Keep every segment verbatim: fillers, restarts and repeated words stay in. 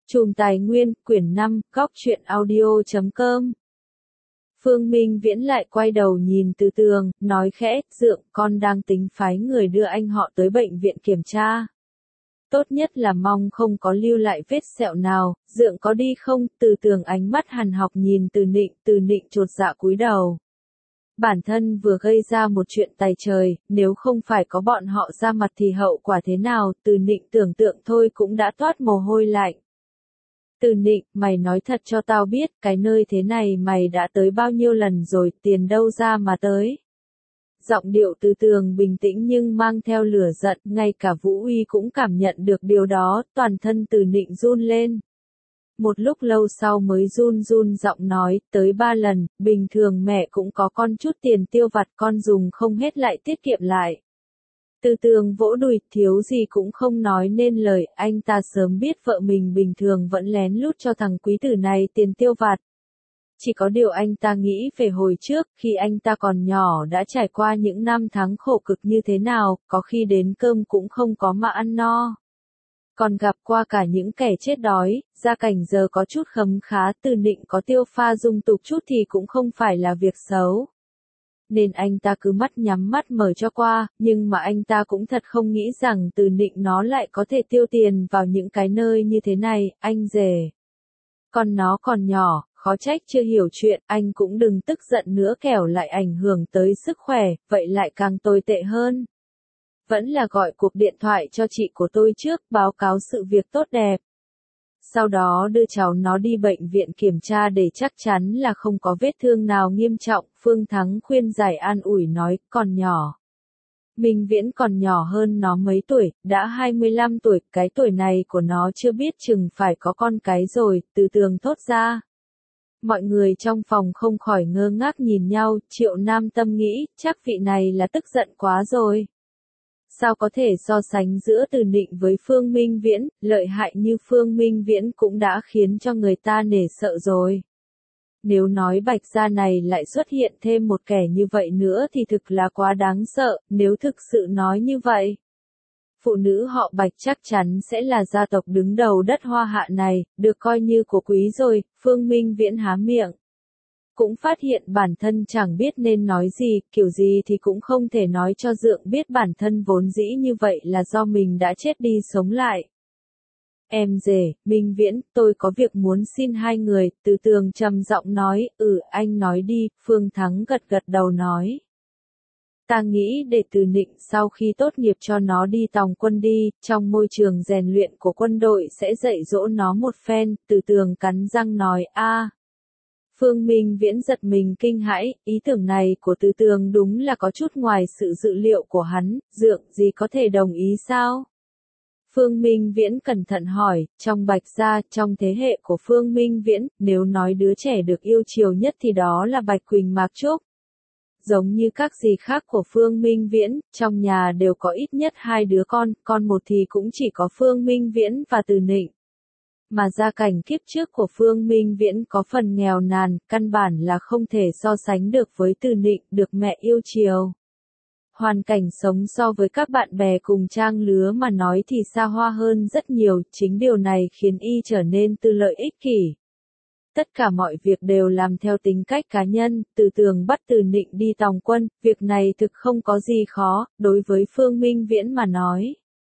Chùm Tài Nguyên, quyển năm, góc truyện audio chấm com. Phương Minh Viễn lại quay đầu nhìn Từ Tường, nói khẽ, Dượng, con đang tính phái người đưa anh họ tới bệnh viện kiểm tra. Tốt nhất là mong không có lưu lại vết sẹo nào, Dượng có đi không? Từ Tường ánh mắt hằn học nhìn Từ Nịnh, Từ Nịnh chột dạ cúi đầu. Bản thân vừa gây ra một chuyện tày trời, nếu không phải có bọn họ ra mặt thì hậu quả thế nào? Từ Nịnh tưởng tượng thôi cũng đã toát mồ hôi lạnh. Từ Nịnh, mày nói thật cho tao biết, cái nơi thế này mày đã tới bao nhiêu lần rồi, tiền đâu ra mà tới. Giọng điệu Từ Tường bình tĩnh nhưng mang theo lửa giận, ngay cả Vũ Uy cũng cảm nhận được điều đó, toàn thân Từ Nịnh run lên. Một lúc lâu sau mới run run giọng nói, tới ba lần, bình thường mẹ cũng có con chút tiền tiêu vặt con dùng không hết lại tiết kiệm lại. Từ Tường vỗ đùi, thiếu gì cũng không nói nên lời, anh ta sớm biết vợ mình bình thường vẫn lén lút cho thằng quý tử này tiền tiêu vặt. Chỉ có điều anh ta nghĩ về hồi trước, khi anh ta còn nhỏ đã trải qua những năm tháng khổ cực như thế nào, có khi đến cơm cũng không có mà ăn no. Còn gặp qua cả những kẻ chết đói, gia cảnh giờ có chút khấm khá, Từ Nịnh có tiêu pha dung tục chút thì cũng không phải là việc xấu. Nên anh ta cứ mắt nhắm mắt mở cho qua, nhưng mà anh ta cũng thật không nghĩ rằng Từ Nịnh nó lại có thể tiêu tiền vào những cái nơi như thế này, anh rể. Còn nó còn nhỏ, khó trách chưa hiểu chuyện, anh cũng đừng tức giận nữa kẻo lại ảnh hưởng tới sức khỏe, vậy lại càng tồi tệ hơn. Vẫn là gọi cuộc điện thoại cho chị của tôi trước, báo cáo sự việc tốt đẹp. Sau đó đưa cháu nó đi bệnh viện kiểm tra để chắc chắn là không có vết thương nào nghiêm trọng, Phương Thắng khuyên giải an ủi nói, còn nhỏ. Minh Viễn còn nhỏ hơn nó mấy tuổi, đã hai mươi lăm tuổi, cái tuổi này của nó chưa biết chừng phải có con cái rồi, Từ Tường thốt ra. Mọi người trong phòng không khỏi ngơ ngác nhìn nhau, Triệu Nam Tâm nghĩ, chắc vị này là tức giận quá rồi. Sao có thể so sánh giữa Từ Nịnh với Phương Minh Viễn, lợi hại như Phương Minh Viễn cũng đã khiến cho người ta nể sợ rồi. Nếu nói Bạch gia này lại xuất hiện thêm một kẻ như vậy nữa thì thực là quá đáng sợ, nếu thực sự nói như vậy. Phụ nữ họ Bạch chắc chắn sẽ là gia tộc đứng đầu đất Hoa Hạ này, được coi như của quý rồi, Phương Minh Viễn há miệng. Cũng phát hiện bản thân chẳng biết nên nói gì, kiểu gì thì cũng không thể nói cho Dượng biết bản thân vốn dĩ như vậy là do mình đã chết đi sống lại. Em rể, Minh Viễn, tôi có việc muốn xin hai người, Từ Tường trầm giọng nói, ừ anh nói đi, Phương Thắng gật gật đầu nói. Ta nghĩ để Từ Nịnh sau khi tốt nghiệp cho nó đi tòng quân đi, trong môi trường rèn luyện của quân đội sẽ dạy dỗ nó một phen, Từ Tường cắn răng nói, a. Phương Minh Viễn giật mình kinh hãi, ý tưởng này của Từ Tường đúng là có chút ngoài sự dự liệu của hắn, Dượng gì có thể đồng ý sao? Phương Minh Viễn cẩn thận hỏi, trong Bạch gia, trong thế hệ của Phương Minh Viễn, nếu nói đứa trẻ được yêu chiều nhất thì đó là Bạch Quỳnh Mạc Trúc. Giống như các dì khác của Phương Minh Viễn, trong nhà đều có ít nhất hai đứa con, con một thì cũng chỉ có Phương Minh Viễn và Từ Nịnh. Mà gia cảnh kiếp trước của Phương Minh Viễn có phần nghèo nàn, căn bản là không thể so sánh được với Từ Nịnh, được mẹ yêu chiều. Hoàn cảnh sống so với các bạn bè cùng trang lứa mà nói thì xa hoa hơn rất nhiều, chính điều này khiến y trở nên tư lợi ích kỷ. Tất cả mọi việc đều làm theo tính cách cá nhân, Từ Tường bắt Từ Nịnh đi tòng quân, việc này thực không có gì khó, đối với Phương Minh Viễn mà nói.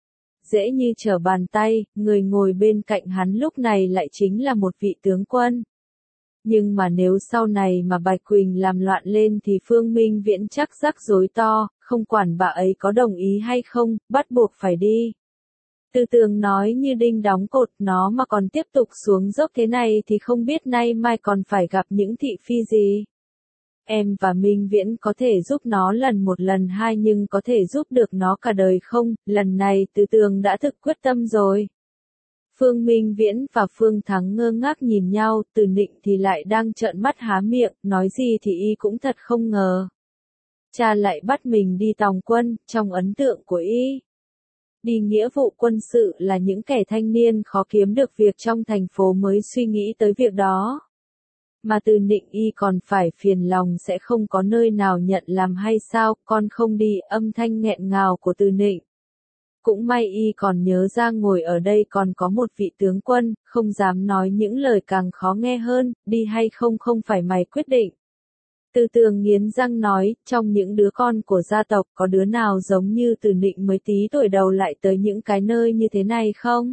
Dễ như trở bàn tay, người ngồi bên cạnh hắn lúc này lại chính là một vị tướng quân. Nhưng mà nếu sau này mà Bạch Quỳnh làm loạn lên thì Phương Minh Viễn chắc rắc rối to, không quản bà ấy có đồng ý hay không, bắt buộc phải đi. Từ Tường nói như đinh đóng cột, nó mà còn tiếp tục xuống dốc thế này thì không biết nay mai còn phải gặp những thị phi gì. Em và Minh Viễn có thể giúp nó lần một lần hai nhưng có thể giúp được nó cả đời không, lần này Từ Tường đã thực quyết tâm rồi. Phương Minh Viễn và Phương Thắng ngơ ngác nhìn nhau, Từ Nịnh thì lại đang trợn mắt há miệng, nói gì thì y cũng thật không ngờ. Cha lại bắt mình đi tòng quân, trong ấn tượng của y. Đi nghĩa vụ quân sự là những kẻ thanh niên khó kiếm được việc trong thành phố mới suy nghĩ tới việc đó. Mà Từ Nịnh y còn phải phiền lòng sẽ không có nơi nào nhận làm hay sao, con không đi, âm thanh nghẹn ngào của Từ Nịnh. Cũng may y còn nhớ ra ngồi ở đây còn có một vị tướng quân, không dám nói những lời càng khó nghe hơn, đi hay không không phải mày quyết định. Từ Tường nghiến răng nói, trong những đứa con của gia tộc có đứa nào giống như Từ Nịnh mới tí tuổi đầu lại tới những cái nơi như thế này không?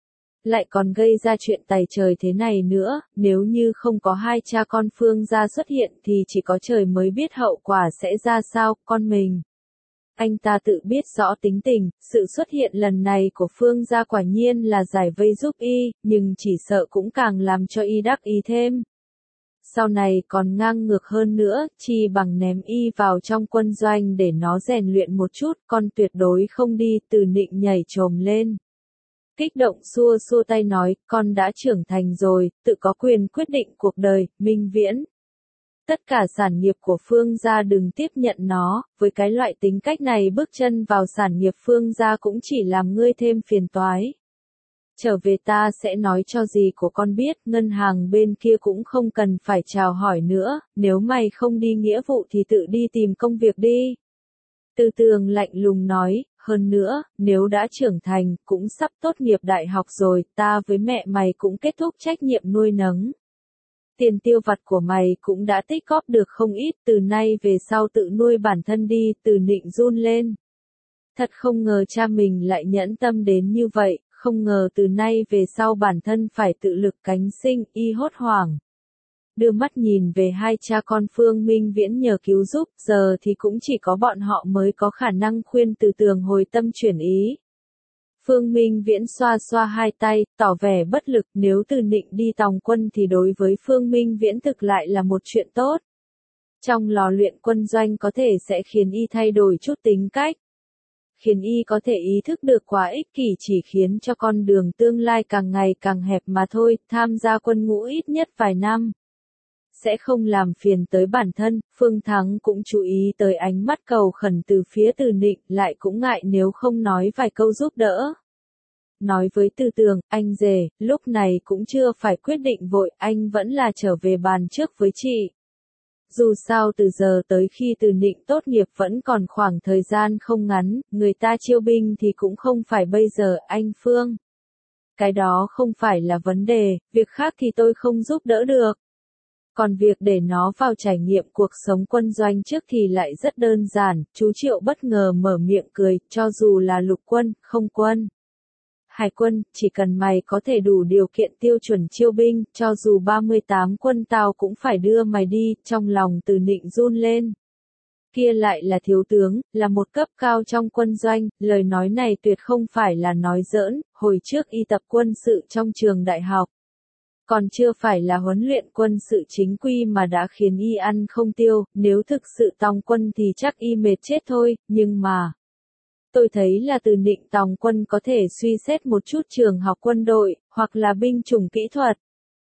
Lại còn gây ra chuyện tày trời thế này nữa, nếu như không có hai cha con Phương gia xuất hiện thì chỉ có trời mới biết hậu quả sẽ ra sao, con mình. Anh ta tự biết rõ tính tình, sự xuất hiện lần này của Phương gia quả nhiên là giải vây giúp y, nhưng chỉ sợ cũng càng làm cho y đắc ý thêm. Sau này còn ngang ngược hơn nữa, chi bằng ném y vào trong quân doanh để nó rèn luyện một chút, con tuyệt đối không đi. Từ Nịnh nhảy chồm lên. Kích động xua xua tay nói, con đã trưởng thành rồi, tự có quyền quyết định cuộc đời, Minh Viễn. Tất cả sản nghiệp của Phương gia đừng tiếp nhận nó, với cái loại tính cách này bước chân vào sản nghiệp Phương gia cũng chỉ làm ngươi thêm phiền toái. Trở về ta sẽ nói cho dì của con biết, ngân hàng bên kia cũng không cần phải chào hỏi nữa, nếu mày không đi nghĩa vụ thì tự đi tìm công việc đi. Từ Tường lạnh lùng nói, hơn nữa, nếu đã trưởng thành, cũng sắp tốt nghiệp đại học rồi, ta với mẹ mày cũng kết thúc trách nhiệm nuôi nấng. Tiền tiêu vặt của mày cũng đã tích góp được không ít, từ nay về sau tự nuôi bản thân đi. Từ Nịnh run lên. Thật không ngờ cha mình lại nhẫn tâm đến như vậy, không ngờ từ nay về sau bản thân phải tự lực cánh sinh, y hốt hoảng. Đưa mắt nhìn về hai cha con Phương Minh Viễn nhờ cứu giúp, giờ thì cũng chỉ có bọn họ mới có khả năng khuyên Từ Tường hồi tâm chuyển ý. Phương Minh Viễn xoa xoa hai tay, tỏ vẻ bất lực, nếu Từ Nịnh đi tòng quân thì đối với Phương Minh Viễn thực lại là một chuyện tốt. Trong lò luyện quân doanh có thể sẽ khiến y thay đổi chút tính cách. Khiến y có thể ý thức được quá ích kỷ chỉ khiến cho con đường tương lai càng ngày càng hẹp mà thôi, tham gia quân ngũ ít nhất vài năm. Sẽ không làm phiền tới bản thân. Phương Thắng cũng chú ý tới ánh mắt cầu khẩn từ phía Từ Nịnh, lại cũng ngại nếu không nói vài câu giúp đỡ. Nói với Từ Tường, anh rể, lúc này cũng chưa phải quyết định vội, anh vẫn là trở về bàn trước với chị. Dù sao từ giờ tới khi Từ Nịnh tốt nghiệp vẫn còn khoảng thời gian không ngắn, người ta chiêu binh thì cũng không phải bây giờ, anh Phương. Cái đó không phải là vấn đề, việc khác thì tôi không giúp đỡ được. Còn việc để nó vào trải nghiệm cuộc sống quân doanh trước thì lại rất đơn giản, chú Triệu bất ngờ mở miệng cười, cho dù là lục quân, không quân. Hải quân, chỉ cần mày có thể đủ điều kiện tiêu chuẩn chiêu binh, cho dù ba mươi tám quân tao cũng phải đưa mày đi. Trong lòng Từ Nịnh run lên. Kia lại là thiếu tướng, là một cấp cao trong quân doanh, lời nói này tuyệt không phải là nói giỡn, hồi trước y tập quân sự trong trường đại học. Còn chưa phải là huấn luyện quân sự chính quy mà đã khiến y ăn không tiêu, nếu thực sự tòng quân thì chắc y mệt chết thôi, nhưng mà... Tôi thấy là Từ Nịnh tòng quân có thể suy xét một chút trường học quân đội, hoặc là binh chủng kỹ thuật.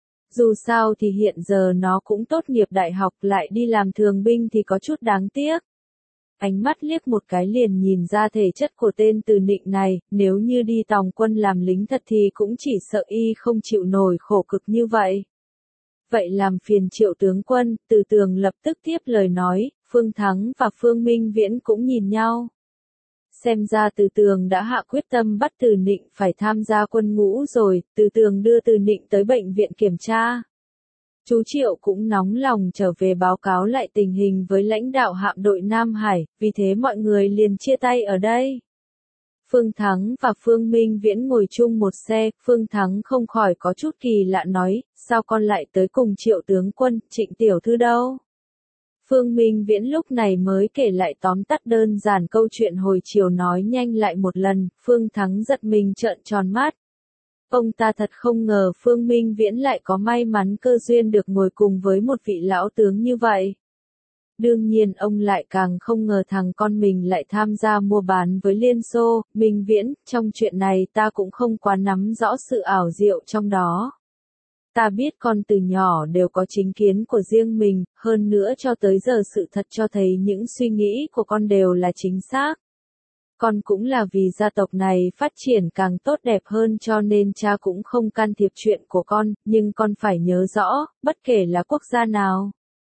Dù sao thì hiện giờ nó cũng tốt nghiệp đại học lại đi làm thường binh thì có chút đáng tiếc. Ánh mắt liếc một cái liền nhìn ra thể chất của tên Từ Nịnh này, nếu như đi tòng quân làm lính thật thì cũng chỉ sợ y không chịu nổi khổ cực như vậy. Vậy làm phiền Triệu tướng quân, Từ Tường lập tức tiếp lời nói, Phương Thắng và Phương Minh Viễn cũng nhìn nhau. Xem ra Từ Tường đã hạ quyết tâm bắt Từ Nịnh phải tham gia quân ngũ rồi. Từ Tường đưa Từ Nịnh tới bệnh viện kiểm tra. Chú Triệu cũng nóng lòng trở về báo cáo lại tình hình với lãnh đạo hạm đội Nam Hải, vì thế mọi người liền chia tay ở đây. Phương Thắng và Phương Minh Viễn ngồi chung một xe, Phương Thắng không khỏi có chút kỳ lạ nói, sao con lại tới cùng Triệu tướng quân, Trịnh tiểu thư đâu? Phương Minh Viễn lúc này mới kể lại tóm tắt đơn giản câu chuyện hồi chiều nói nhanh lại một lần, Phương Thắng giật mình trợn tròn mắt. Ông ta thật không ngờ Phương Minh Viễn lại có may mắn cơ duyên được ngồi cùng với một vị lão tướng như vậy. Đương nhiên ông lại càng không ngờ thằng con mình lại tham gia mua bán với Liên Xô. Minh Viễn, trong chuyện này ta cũng không quá nắm rõ sự ảo diệu trong đó. Ta biết con từ nhỏ đều có chính kiến của riêng mình, hơn nữa cho tới giờ sự thật cho thấy những suy nghĩ của con đều là chính xác. Con cũng là vì gia tộc này phát triển càng tốt đẹp hơn cho nên cha cũng không can thiệp chuyện của con, nhưng con phải nhớ rõ, bất kể là quốc gia nào.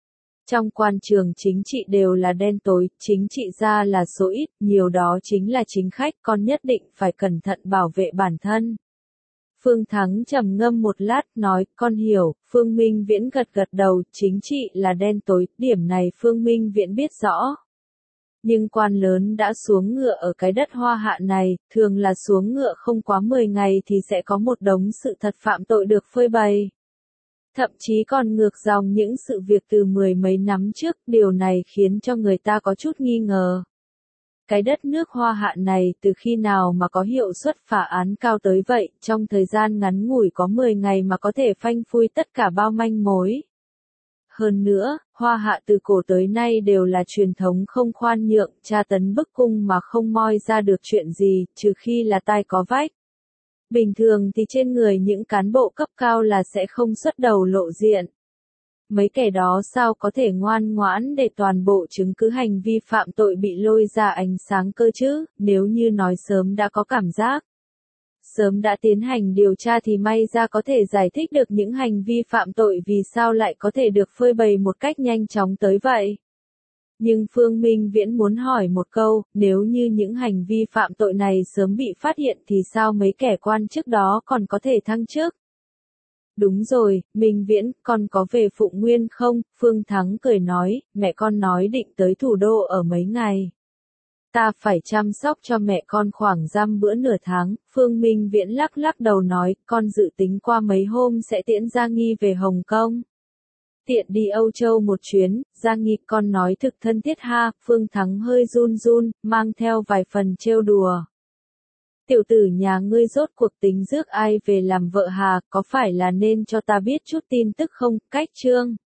Trong quan trường chính trị đều là đen tối, chính trị gia là số ít, nhiều đó chính là chính khách, con nhất định phải cẩn thận bảo vệ bản thân. Phương Thắng trầm ngâm một lát, nói, con hiểu. Phương Minh Viễn gật gật đầu, chính trị là đen tối, điểm này Phương Minh Viễn biết rõ. Nhưng quan lớn đã xuống ngựa ở cái đất Hoa Hạ này, thường là xuống ngựa không quá mười ngày thì sẽ có một đống sự thật phạm tội được phơi bày. Thậm chí còn ngược dòng những sự việc từ mười mấy năm trước, điều này khiến cho người ta có chút nghi ngờ. Cái đất nước Hoa Hạ này từ khi nào mà có hiệu suất phá án cao tới vậy, trong thời gian ngắn ngủi có mười ngày mà có thể phanh phui tất cả bao manh mối. Hơn nữa, Hoa Hạ từ cổ tới nay đều là truyền thống không khoan nhượng, tra tấn bức cung mà không moi ra được chuyện gì, trừ khi là tai có vách. Bình thường thì trên người những cán bộ cấp cao là sẽ không xuất đầu lộ diện. Mấy kẻ đó sao có thể ngoan ngoãn để toàn bộ chứng cứ hành vi phạm tội bị lôi ra ánh sáng cơ chứ, nếu như nói sớm đã có cảm giác. Sớm đã tiến hành điều tra thì may ra có thể giải thích được những hành vi phạm tội vì sao lại có thể được phơi bày một cách nhanh chóng tới vậy. Nhưng Phương Minh Viễn muốn hỏi một câu, nếu như những hành vi phạm tội này sớm bị phát hiện thì sao mấy kẻ quan chức đó còn có thể thăng chức? Đúng rồi, Minh Viễn, con có về Phụng Nguyên không? Phương Thắng cười nói, mẹ con nói định tới thủ đô ở mấy ngày. Ta phải chăm sóc cho mẹ con khoảng dăm bữa nửa tháng. Phương Minh Viễn lắc lắc đầu nói, con dự tính qua mấy hôm sẽ tiễn Gia Nghi về Hồng Kông. Tiện đi Âu Châu một chuyến, Gia Nghi, con nói thực thân thiết ha. Phương Thắng hơi run run, mang theo vài phần trêu đùa. Tiểu tử nhà ngươi rốt cuộc tính rước ai về làm vợ hà, có phải là nên cho ta biết chút tin tức không? Cách chương